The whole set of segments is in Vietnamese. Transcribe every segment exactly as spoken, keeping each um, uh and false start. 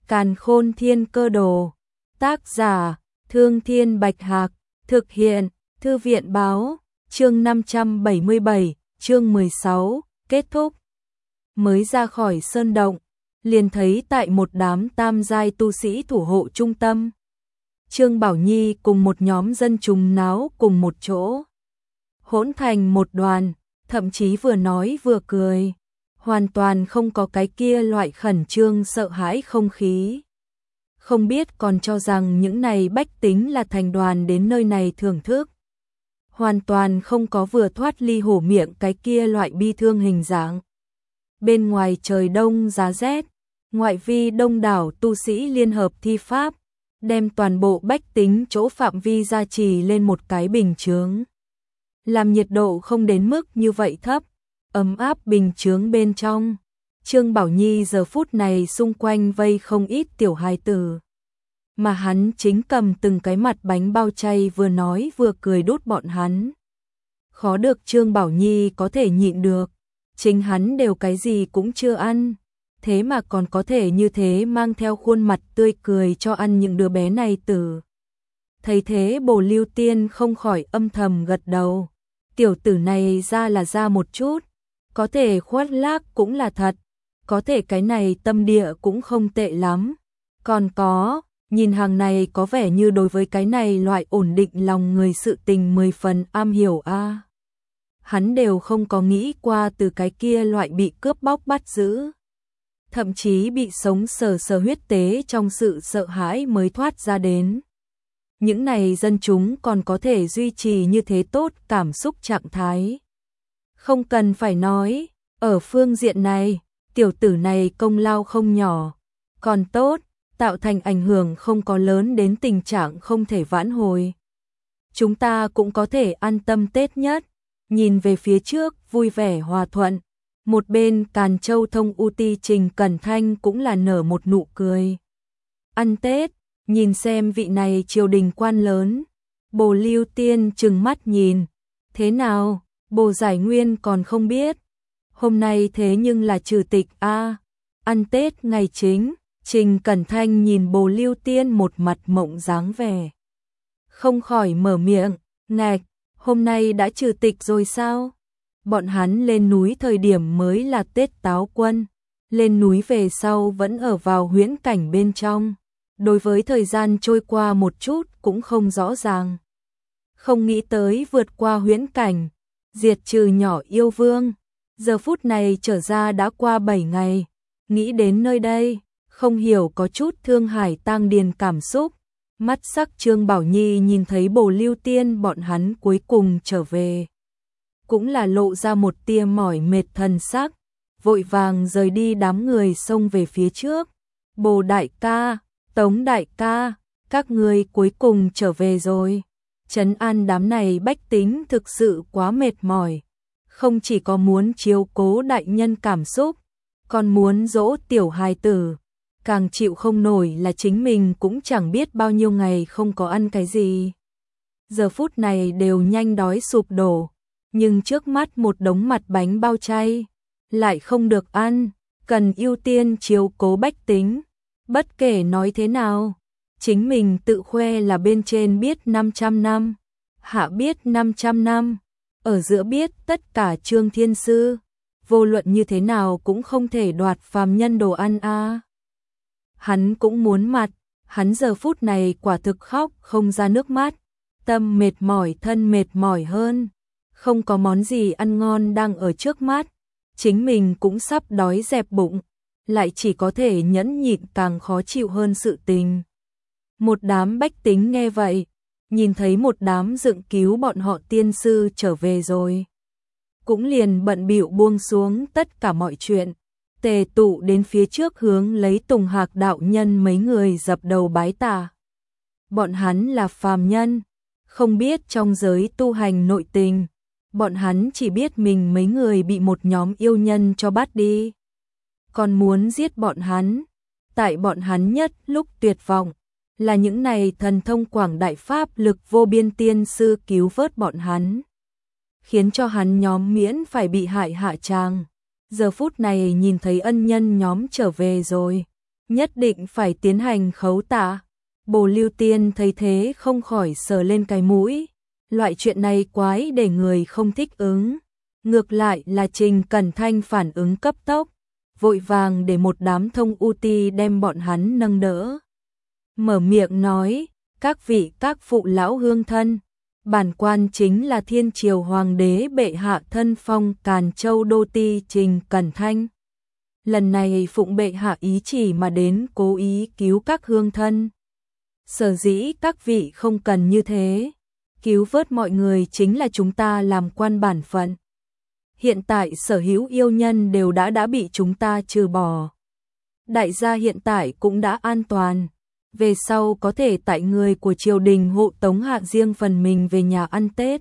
Càn Khôn Thiên Cơ Đồ. Tác giả: Thương Thiên Bạch Hạc. Thực hiện: Thư viện Báo. Chương năm trăm bảy mươi bảy, chương mười sáu, kết thúc. Mới ra khỏi sơn động, liền thấy tại một đám tam giai tu sĩ thủ hộ trung tâm, Trương Bảo Nhi cùng một nhóm dân chúng náo cùng một chỗ, hỗn thành một đoàn, thậm chí vừa nói vừa cười, hoàn toàn không có cái kia loại khẩn trương sợ hãi không khí. Không biết còn cho rằng những này bách tính là thành đoàn đến nơi này thưởng thức. Hoàn toàn không có vừa thoát ly hổ miệng cái kia loại bi thương hình dạng. Bên ngoài trời đông giá rét, ngoại vi đông đảo tu sĩ liên hợp thi pháp, đem toàn bộ bách tính chỗ phạm vi gia trì lên một cái bình chướng. Làm nhiệt độ không đến mức như vậy thấp, ấm áp bình chướng bên trong. Trương Bảo Nhi giờ phút này xung quanh vây không ít tiểu hài tử. Mà hắn chính cầm từng cái mặt bánh bao chay vừa nói vừa cười đút bọn hắn. Khó được Trương Bảo Nhi có thể nhịn được, chính hắn đều cái gì cũng chưa ăn, thế mà còn có thể như thế mang theo khuôn mặt tươi cười cho ăn những đứa bé này tử. Thấy thế Bồ Lưu Tiên không khỏi âm thầm gật đầu, tiểu tử này ra là ra một chút, có thể khoác lác cũng là thật, có thể cái này tâm địa cũng không tệ lắm. Còn có, nhìn hàng này có vẻ như đối với cái này loại ổn định lòng người sự tình mười phần am hiểu a. À. Hắn đều không có nghĩ qua từ cái kia loại bị cướp bóc bắt giữ, thậm chí bị sống sờ sờ huyết tế trong sự sợ hãi mới thoát ra đến. Những này dân chúng còn có thể duy trì như thế tốt cảm xúc trạng thái. Không cần phải nói, ở phương diện này, tiểu tử này công lao không nhỏ, còn tốt, tạo thành ảnh hưởng không có lớn đến tình trạng không thể vãn hồi. Chúng ta cũng có thể an tâm Tết nhất, nhìn về phía trước vui vẻ hòa thuận. Một bên Càn Châu Thông U Ti Trình Cẩn Thanh cũng là nở một nụ cười. Ăn Tết, nhìn xem vị này triều đình quan lớn. Bồ Lưu Tiên trừng mắt nhìn. Thế nào, Bồ Giải Nguyên còn không biết. Hôm nay thế nhưng là trừ tịch a, ăn Tết ngày chính. Trình Cẩn Thanh nhìn Bồ Lưu Tiên một mặt mộng dáng vẻ, không khỏi mở miệng, ngạch, hôm nay đã trừ tịch rồi sao? Bọn hắn lên núi thời điểm mới là Tết Táo Quân, lên núi về sau vẫn ở vào huyễn cảnh bên trong, đối với thời gian trôi qua một chút cũng không rõ ràng. Không nghĩ tới vượt qua huyễn cảnh, diệt trừ nhỏ yêu vương, giờ phút này trở ra đã qua bảy ngày, nghĩ đến nơi đây, không hiểu có chút thương hải tang điền cảm xúc. Mắt sắc Trương Bảo Nhi nhìn thấy Bồ Lưu Tiên bọn hắn cuối cùng trở về, cũng là lộ ra một tia mỏi mệt thần sắc, vội vàng rời đi đám người xông về phía trước. Bồ đại ca, Tống đại ca, các ngươi cuối cùng trở về rồi. Trấn an đám này bách tính thực sự quá mệt mỏi, không chỉ có muốn chiếu cố đại nhân cảm xúc, còn muốn dỗ tiểu hài tử. Càng chịu không nổi là chính mình cũng chẳng biết bao nhiêu ngày không có ăn cái gì. Giờ phút này đều nhanh đói sụp đổ, nhưng trước mắt một đống mặt bánh bao chay, lại không được ăn, cần ưu tiên chiếu cố bách tính. Bất kể nói thế nào, chính mình tự khoe là bên trên biết năm trăm năm, hạ biết năm trăm năm, ở giữa biết tất cả Trương Thiên Sư, vô luận như thế nào cũng không thể đoạt phàm nhân đồ ăn a. À. Hắn cũng muốn mặt, hắn giờ phút này quả thực khóc không ra nước mắt, tâm mệt mỏi thân mệt mỏi hơn, không có món gì ăn ngon đang ở trước mắt, chính mình cũng sắp đói dẹp bụng, lại chỉ có thể nhẫn nhịn càng khó chịu hơn sự tình. Một đám bách tính nghe vậy, nhìn thấy một đám dựng cứu bọn họ tiên sư trở về rồi, cũng liền bận bịu buông xuống tất cả mọi chuyện, tề tụ đến phía trước hướng lấy Tùng Hạc đạo nhân mấy người dập đầu bái tạ. Bọn hắn là phàm nhân, không biết trong giới tu hành nội tình, bọn hắn chỉ biết mình mấy người bị một nhóm yêu nhân cho bắt đi, còn muốn giết bọn hắn. Tại bọn hắn nhất lúc tuyệt vọng, là những này thần thông quảng đại pháp lực vô biên tiên sư cứu vớt bọn hắn, khiến cho hắn nhóm miễn phải bị hại hạ tràng. Giờ phút này nhìn thấy ân nhân nhóm trở về rồi, nhất định phải tiến hành khấu tạ. Bồ Lưu Tiên thấy thế không khỏi sờ lên cái mũi, loại chuyện này quái để người không thích ứng. Ngược lại là Trình Cẩn Thanh phản ứng cấp tốc, vội vàng để một đám thông u ti đem bọn hắn nâng đỡ. Mở miệng nói, các vị các phụ lão hương thân, bản quan chính là Thiên Triều Hoàng đế bệ hạ thân phong Càn Châu Đô Ti Trình Cẩn Thanh. Lần này phụng bệ hạ ý chỉ mà đến cố ý cứu các hương thân. Sở dĩ các vị không cần như thế, cứu vớt mọi người chính là chúng ta làm quan bản phận. Hiện tại sở hữu yêu nhân đều đã đã bị chúng ta trừ bỏ. Đại gia hiện tại cũng đã an toàn, về sau có thể tại người của triều đình hộ tống hạ riêng phần mình về nhà ăn Tết.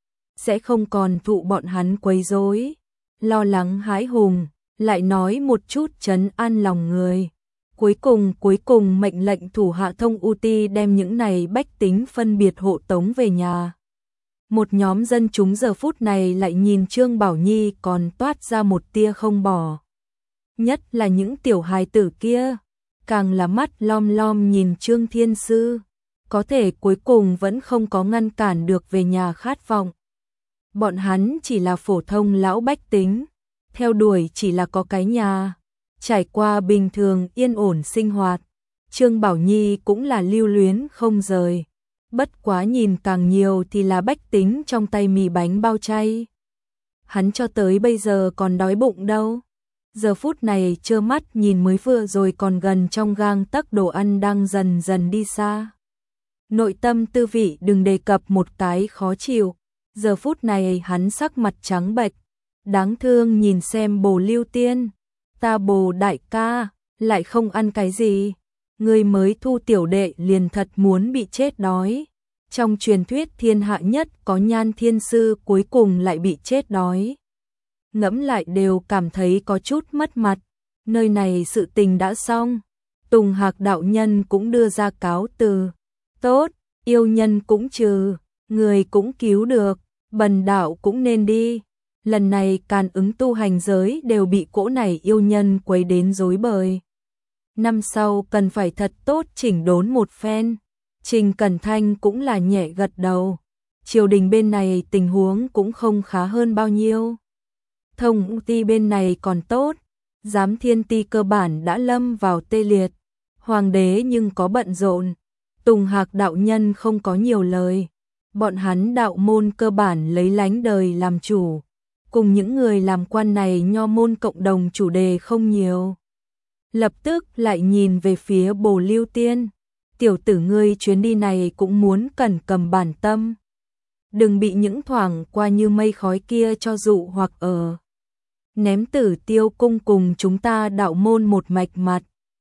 Sẽ không còn thụ bọn hắn quấy rối, lo lắng hãi hùng, lại nói một chút trấn an lòng người. Cuối cùng cuối cùng mệnh lệnh thủ hạ thông u ti đem những này bách tính phân biệt hộ tống về nhà. Một nhóm dân chúng giờ phút này lại nhìn Trương Bảo Nhi còn toát ra một tia không bỏ. Nhất là những tiểu hài tử kia, càng là mắt lom lom nhìn Trương Thiên Sư, có thể cuối cùng vẫn không có ngăn cản được về nhà khát vọng. Bọn hắn chỉ là phổ thông lão bách tính, theo đuổi chỉ là có cái nhà, trải qua bình thường yên ổn sinh hoạt. Trương Bảo Nhi cũng là lưu luyến không rời. Bất quá nhìn càng nhiều thì là bách tính trong tay mì bánh bao chay. Hắn cho tới bây giờ còn đói bụng đâu. Giờ phút này trơ mắt nhìn mới vừa rồi còn gần trong gang tấc đồ ăn đang dần dần đi xa. Nội tâm tư vị đừng đề cập một cái khó chịu. Giờ phút này hắn sắc mặt trắng bệch, đáng thương nhìn xem Bồ Lưu Tiên. Ta Bồ đại ca, lại không ăn cái gì. Người mới thu tiểu đệ liền thật muốn bị chết đói. Trong truyền thuyết thiên hạ nhất có Nhan Thiên Sư cuối cùng lại bị chết đói. Ngẫm lại đều cảm thấy có chút mất mặt. Nơi này sự tình đã xong. Tùng Hạc đạo nhân cũng đưa ra cáo từ. Tốt, yêu nhân cũng trừ, người cũng cứu được, bần đạo cũng nên đi. Lần này càn ứng tu hành giới đều bị cỗ này yêu nhân quấy đến rối bời. Năm sau cần phải thật tốt chỉnh đốn một phen. Trình Cẩn Thanh cũng là nhẹ gật đầu. Triều đình bên này tình huống cũng không khá hơn bao nhiêu. Thông ti bên này còn tốt. Giám thiên ti cơ bản đã lâm vào tê liệt. Hoàng đế nhưng có bận rộn. Tùng Hạc đạo nhân không có nhiều lời. Bọn hắn đạo môn cơ bản lấy lánh đời làm chủ. Cùng những người làm quan này nho môn cộng đồng chủ đề không nhiều. Lập tức lại nhìn về phía Bồ Lưu Tiên. Tiểu tử ngươi chuyến đi này cũng muốn cẩn cầm bản tâm. Đừng bị những thoảng qua như mây khói kia cho dụ hoặc ở. Ném Tử Tiêu cung cùng chúng ta đạo môn một mạch mặt.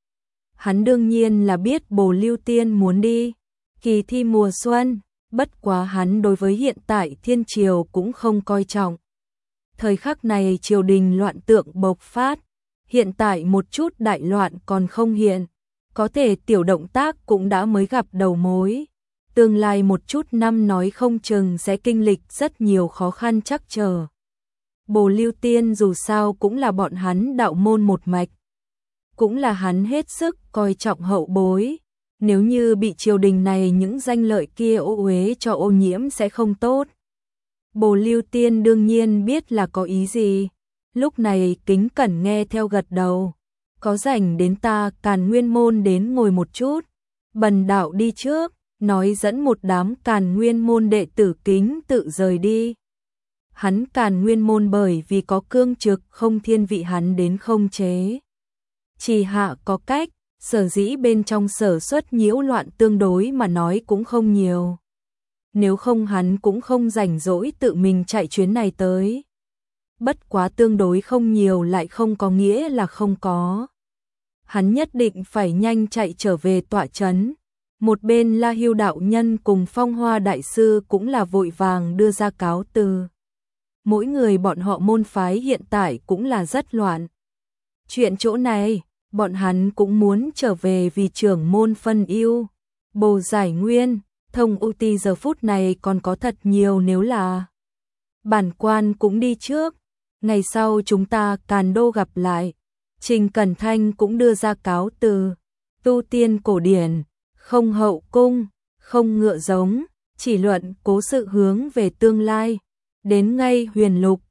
Hắn đương nhiên là biết Bồ Lưu Tiên muốn đi. Kỳ thi mùa xuân, bất quá hắn đối với hiện tại thiên triều cũng không coi trọng. Thời khắc này triều đình loạn tượng bộc phát. Hiện tại một chút đại loạn còn không hiện, có thể tiểu động tác cũng đã mới gặp đầu mối. Tương lai một chút năm nói không chừng sẽ kinh lịch rất nhiều khó khăn trắc trở. Bồ Lưu Tiên dù sao cũng là bọn hắn đạo môn một mạch. Cũng là hắn hết sức coi trọng hậu bối. Nếu như bị triều đình này những danh lợi kia ô uế cho ô nhiễm sẽ không tốt. Bồ Lưu Tiên đương nhiên biết là có ý gì. Lúc này kính cẩn nghe theo gật đầu. Có rảnh đến ta Càn Nguyên môn đến ngồi một chút. Bần đạo đi trước, nói dẫn một đám Càn Nguyên môn đệ tử kính tự rời đi. Hắn Càn Nguyên môn bởi vì có cương trực không thiên vị hắn đến không chế. Chỉ hạ có cách, sở dĩ bên trong sở xuất nhiễu loạn tương đối mà nói cũng không nhiều. Nếu không hắn cũng không rảnh rỗi tự mình chạy chuyến này tới. Bất quá tương đối không nhiều lại không có nghĩa là không có. Hắn nhất định phải nhanh chạy trở về tọa trấn. Một bên La Hưu đạo nhân cùng Phong Hoa đại sư cũng là vội vàng đưa ra cáo từ. Mỗi người bọn họ môn phái hiện tại cũng là rất loạn. Chuyện chỗ này, bọn hắn cũng muốn trở về vì trưởng môn phân ưu. Bồ Giải Nguyên, Thông U Ti giờ phút này còn có thật nhiều nếu là. Bản quan cũng đi trước. Ngày sau chúng ta Càn Đô gặp lại. Trình Cẩn Thanh cũng đưa ra cáo từ, tu tiên cổ điển, không hậu cung, không ngựa giống, chỉ luận cố sự hướng về tương lai. Đến ngay huyền lục,